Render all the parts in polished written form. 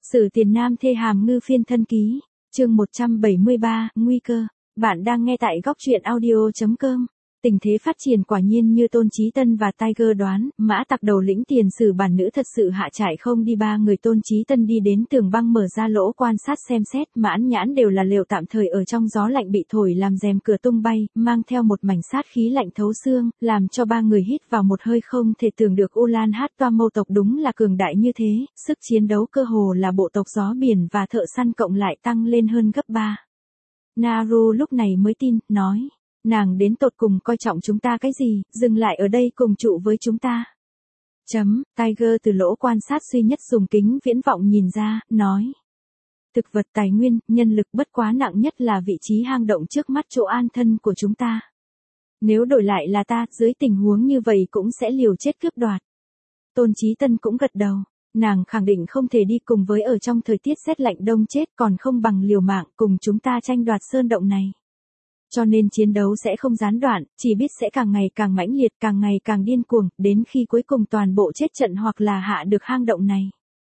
Sử Tiền Nam thê hàm ngư phiên thân ký, chương 173, nguy cơ. Bạn đang nghe tại góc truyện audio.com. Tình thế phát triển quả nhiên như Tôn Chí Tân và Tiger đoán, Mã Tặc đầu lĩnh Tiền Sử bản nữ thật sự hạ trại không đi. Ba người Tôn Chí Tân đi đến tường băng mở ra lỗ quan sát xem xét, Mãn Nhãn đều là lều tạm thời ở trong gió lạnh bị thổi làm rèm cửa tung bay, mang theo một mảnh sát khí lạnh thấu xương, làm cho ba người hít vào một hơi không thể tưởng được Ulan Hát Toa Mâu tộc đúng là cường đại như thế, sức chiến đấu cơ hồ là bộ tộc gió biển và thợ săn cộng lại tăng lên hơn gấp 3. Naru lúc này mới tin, nói. Nàng đến tột cùng coi trọng chúng ta cái gì, dừng lại ở đây cùng trụ với chúng ta. Tiger từ lỗ quan sát duy nhất dùng kính viễn vọng nhìn ra, nói. Thực vật tài nguyên, nhân lực bất quá nặng nhất là vị trí hang động trước mắt chỗ an thân của chúng ta. Nếu đổi lại là ta, dưới tình huống như vậy cũng sẽ liều chết cướp đoạt. Tôn Chí Tân cũng gật đầu. Nàng khẳng định không thể đi cùng với ở trong thời tiết rét lạnh đông chết còn không bằng liều mạng cùng chúng ta tranh đoạt sơn động này. Cho nên chiến đấu sẽ không gián đoạn, chỉ biết sẽ càng ngày càng mãnh liệt, càng ngày càng điên cuồng, đến khi cuối cùng toàn bộ chết trận hoặc là hạ được hang động này.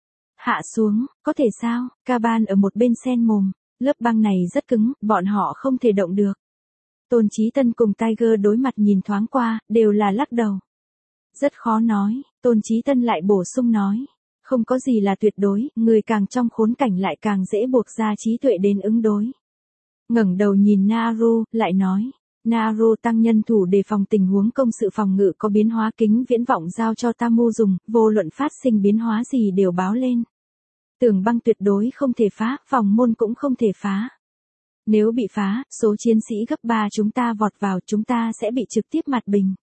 Hạ xuống, có thể sao? Caban ở một bên sen mồm, lớp băng này rất cứng, bọn họ không thể động được. Tôn Chí Tân cùng Tiger đối mặt nhìn thoáng qua, đều là lắc đầu. Rất khó nói, Tôn Chí Tân lại bổ sung nói. Không có gì là tuyệt đối, người càng trong khốn cảnh lại càng dễ buộc ra trí tuệ đến ứng đối. Ngẩng đầu nhìn Naru, lại nói. Naru tăng nhân thủ đề phòng tình huống công sự phòng ngự có biến hóa kính viễn vọng giao cho Tamu dùng, vô luận phát sinh biến hóa gì đều báo lên. Tường băng tuyệt đối không thể phá, phòng môn cũng không thể phá. Nếu bị phá, số chiến sĩ gấp 3 chúng ta vọt vào chúng ta sẽ bị trực tiếp mặt bình.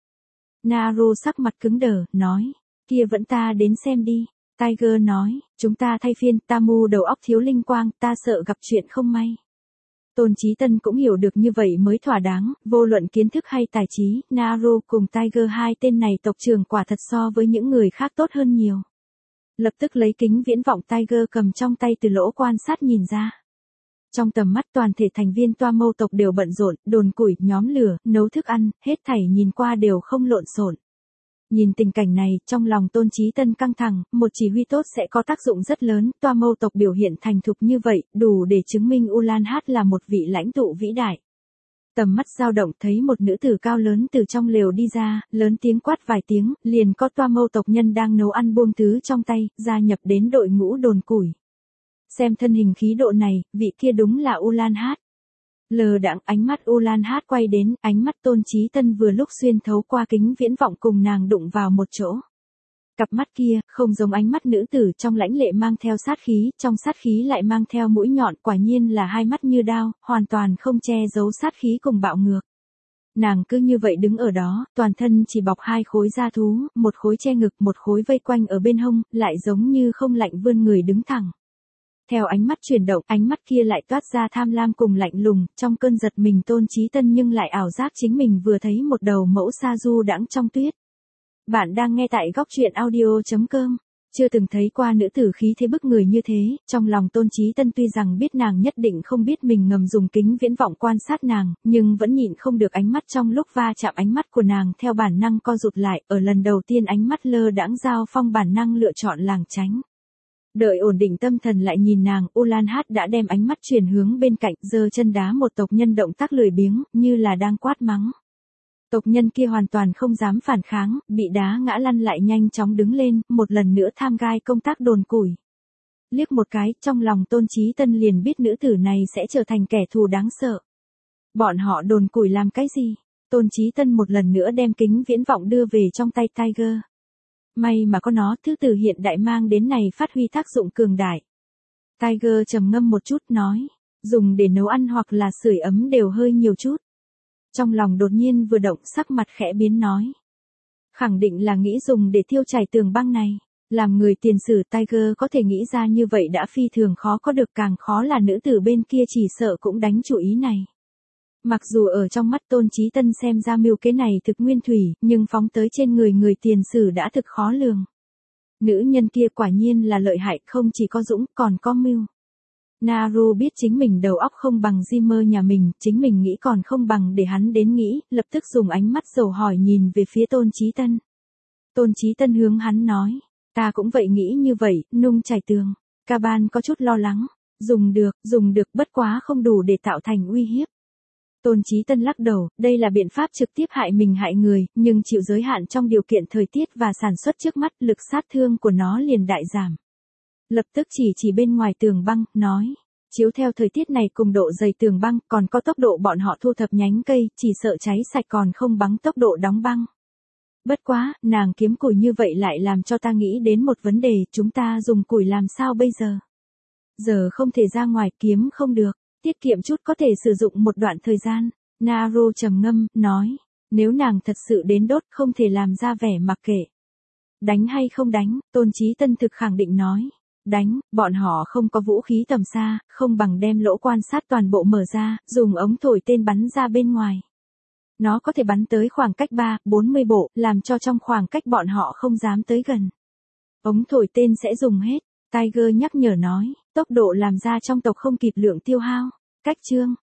Naru sắc mặt cứng đờ, nói. Kia vẫn ta đến xem đi. Tiger nói, chúng ta thay phiên, Tamu đầu óc thiếu linh quang, ta sợ gặp chuyện không may. Tôn Chí Tân cũng hiểu được như vậy mới thỏa đáng, vô luận kiến thức hay tài trí, Naru cùng Tiger hai tên này tộc trưởng quả thật so với những người khác tốt hơn nhiều. Lập tức lấy kính viễn vọng Tiger cầm trong tay từ lỗ quan sát nhìn ra. Trong tầm mắt toàn thể thành viên Toa Mâu tộc đều bận rộn, đồn củi, nhóm lửa, nấu thức ăn, hết thảy nhìn qua đều không lộn xộn. Nhìn tình cảnh này, trong lòng Tôn Chí Tân căng thẳng, một chỉ huy tốt sẽ có tác dụng rất lớn, Toa Mâu tộc biểu hiện thành thục như vậy, đủ để chứng minh Ulan Hát là một vị lãnh tụ vĩ đại. Tầm mắt dao động thấy một nữ tử cao lớn từ trong lều đi ra, lớn tiếng quát vài tiếng, liền có Toa Mâu tộc nhân đang nấu ăn buông thứ trong tay, gia nhập đến đội ngũ đồn củi. Xem thân hình khí độ này, vị kia đúng là Ulan Hát. Lờ đãng ánh mắt Ulan Hát quay đến, ánh mắt Tôn Chí Tân vừa lúc xuyên thấu qua kính viễn vọng cùng nàng đụng vào một chỗ. Cặp mắt kia, không giống ánh mắt nữ tử trong lãnh lệ mang theo sát khí, trong sát khí lại mang theo mũi nhọn, quả nhiên là hai mắt như đao, hoàn toàn không che giấu sát khí cùng bạo ngược. Nàng cứ như vậy đứng ở đó, toàn thân chỉ bọc hai khối da thú, một khối che ngực, một khối vây quanh ở bên hông, lại giống như không lạnh vươn người đứng thẳng. Theo ánh mắt chuyển động, ánh mắt kia lại toát ra tham lam cùng lạnh lùng, trong cơn giật mình Tôn Chí Tân nhưng lại ảo giác chính mình vừa thấy một đầu mẫu sa du đãng trong tuyết. Bạn đang nghe tại góc truyện audio.com. Chưa từng thấy qua nữ tử khí thế bức người như thế, trong lòng Tôn Chí Tân tuy rằng biết nàng nhất định không biết mình ngầm dùng kính viễn vọng quan sát nàng, nhưng vẫn nhịn không được ánh mắt trong lúc va chạm ánh mắt của nàng theo bản năng co rụt lại, ở lần đầu tiên ánh mắt lơ đãng giao phong bản năng lựa chọn lảng tránh. Đợi ổn định tâm thần lại nhìn nàng, Ulan Hát đã đem ánh mắt chuyển hướng bên cạnh, giơ chân đá một tộc nhân động tác lười biếng, như là đang quát mắng. Tộc nhân kia hoàn toàn không dám phản kháng, bị đá ngã lăn lại nhanh chóng đứng lên, một lần nữa tham gai công tác đồn củi. Liếc một cái, trong lòng Tôn Chí Tân liền biết nữ tử này sẽ trở thành kẻ thù đáng sợ. Bọn họ đồn củi làm cái gì? Tôn Chí Tân một lần nữa đem kính viễn vọng đưa về trong tay Tiger. May mà có nó, thứ từ hiện đại mang đến này phát huy tác dụng cường đại. Tiger trầm ngâm một chút nói, dùng để nấu ăn hoặc là sưởi ấm đều hơi nhiều chút. Trong lòng đột nhiên vừa động sắc mặt khẽ biến nói. Khẳng định là nghĩ dùng để thiêu chảy tường băng này. Làm người tiền sử Tiger có thể nghĩ ra như vậy đã phi thường khó có được, càng khó là nữ tử bên kia chỉ sợ cũng đánh chủ ý này. Mặc dù ở trong mắt Tôn Chí Tân xem ra mưu kế này thực nguyên thủy, nhưng phóng tới trên người tiền sử đã thực khó lường. Nữ nhân kia quả nhiên là lợi hại, không chỉ có dũng, còn có mưu. Naru biết chính mình đầu óc không bằng Jimmer nhà mình, chính mình nghĩ còn không bằng để hắn đến nghĩ, lập tức dùng ánh mắt dầu hỏi nhìn về phía Tôn Chí Tân. Tôn Chí Tân hướng hắn nói, ta cũng vậy nghĩ như vậy, nung chảy tường. Caban có chút lo lắng. Dùng được bất quá không đủ để tạo thành uy hiếp. Tôn Chí Tân lắc đầu, đây là biện pháp trực tiếp hại mình hại người, nhưng chịu giới hạn trong điều kiện thời tiết và sản xuất trước mắt, lực sát thương của nó liền đại giảm. Lập tức chỉ bên ngoài tường băng, nói, chiếu theo thời tiết này cùng độ dày tường băng, còn có tốc độ bọn họ thu thập nhánh cây, chỉ sợ cháy sạch còn không bằng tốc độ đóng băng. Bất quá, nàng kiếm củi như vậy lại làm cho ta nghĩ đến một vấn đề, chúng ta dùng củi làm sao bây giờ? Giờ không thể ra ngoài kiếm không được, tiết kiệm chút có thể sử dụng một đoạn thời gian. Naro trầm ngâm, nói, nếu nàng thật sự đến đốt không thể làm ra vẻ mặc kệ. Đánh hay không đánh, Tôn Chí Tân thực khẳng định nói. Đánh, bọn họ không có vũ khí tầm xa, không bằng đem lỗ quan sát toàn bộ mở ra, dùng ống thổi tên bắn ra bên ngoài. Nó có thể bắn tới khoảng cách 3-40 bộ, làm cho trong khoảng cách bọn họ không dám tới gần. Ống thổi tên sẽ dùng hết, Tiger nhắc nhở nói, tốc độ làm ra trong tộc không kịp lượng tiêu hao. Cách chương